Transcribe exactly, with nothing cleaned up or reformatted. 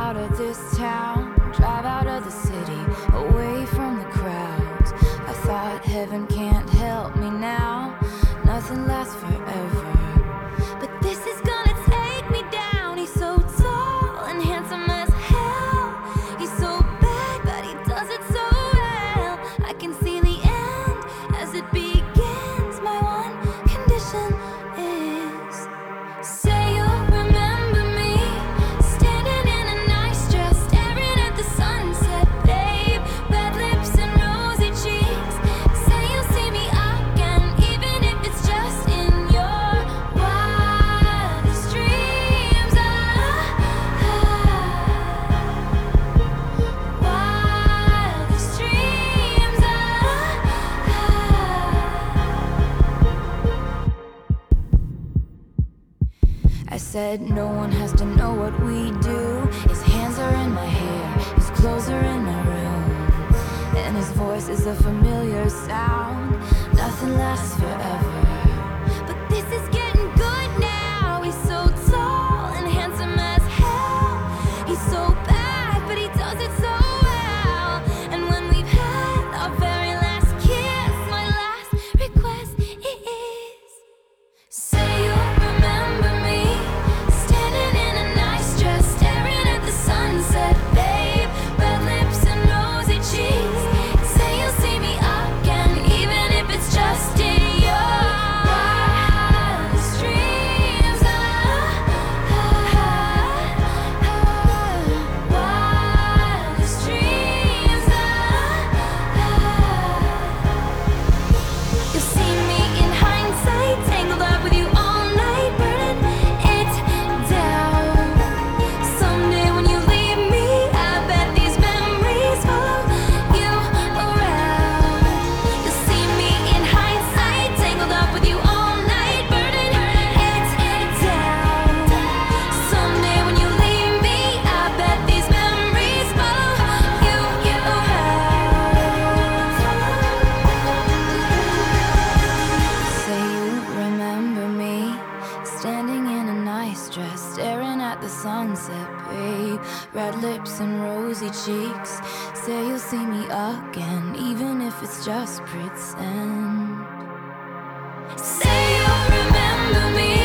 out of this town, drive out of the city, away from the crowds. I thought heaven can't help me now, nothing lasts forever. But this is gonna take me down. He's so tall and handsome as hell. He's so bad, but he does it so well. I can see the end as it begins. My one condition is, say you'll remember me, standing in a nice dress, staring at the sunset, babe. Red lips and rosy cheeks. Say you'll see me again, even if it's just in your wildest dreams. Ah, ah, wildest dreams. Ah, ah. I said no one has to know what we do. His hands are in my hair, his clothes are in my room, and his voice is a familiar sound. Nothing lasts forever, but this is getting good now. He's so tall and handsome as hell. He's so bad, but he does it so well. And when we've had our very last kiss, my last request is, say you'll remember me, standing in a nice dress, staring at the sunset, babe. Red lips and rosy cheeks. Say you'll see me again, even if it's just in your wildest dreams. Ah, ah, ah, wildest dreams. Ah, ah. You'll see me in hindsight, tangled up with you all night, burning it down. Someday when you leave me, I bet these memories follow you around. You'll see me in hindsight, tangled up with you all night, burning it down. Someday when you leave me, I bet these memories follow you around. Say you remember me, standing in a nice dress, staring at the sunset, babe. Red lips and rosy cheeks. Say you'll see me again, even if it's just pretend. Say you'll remember me,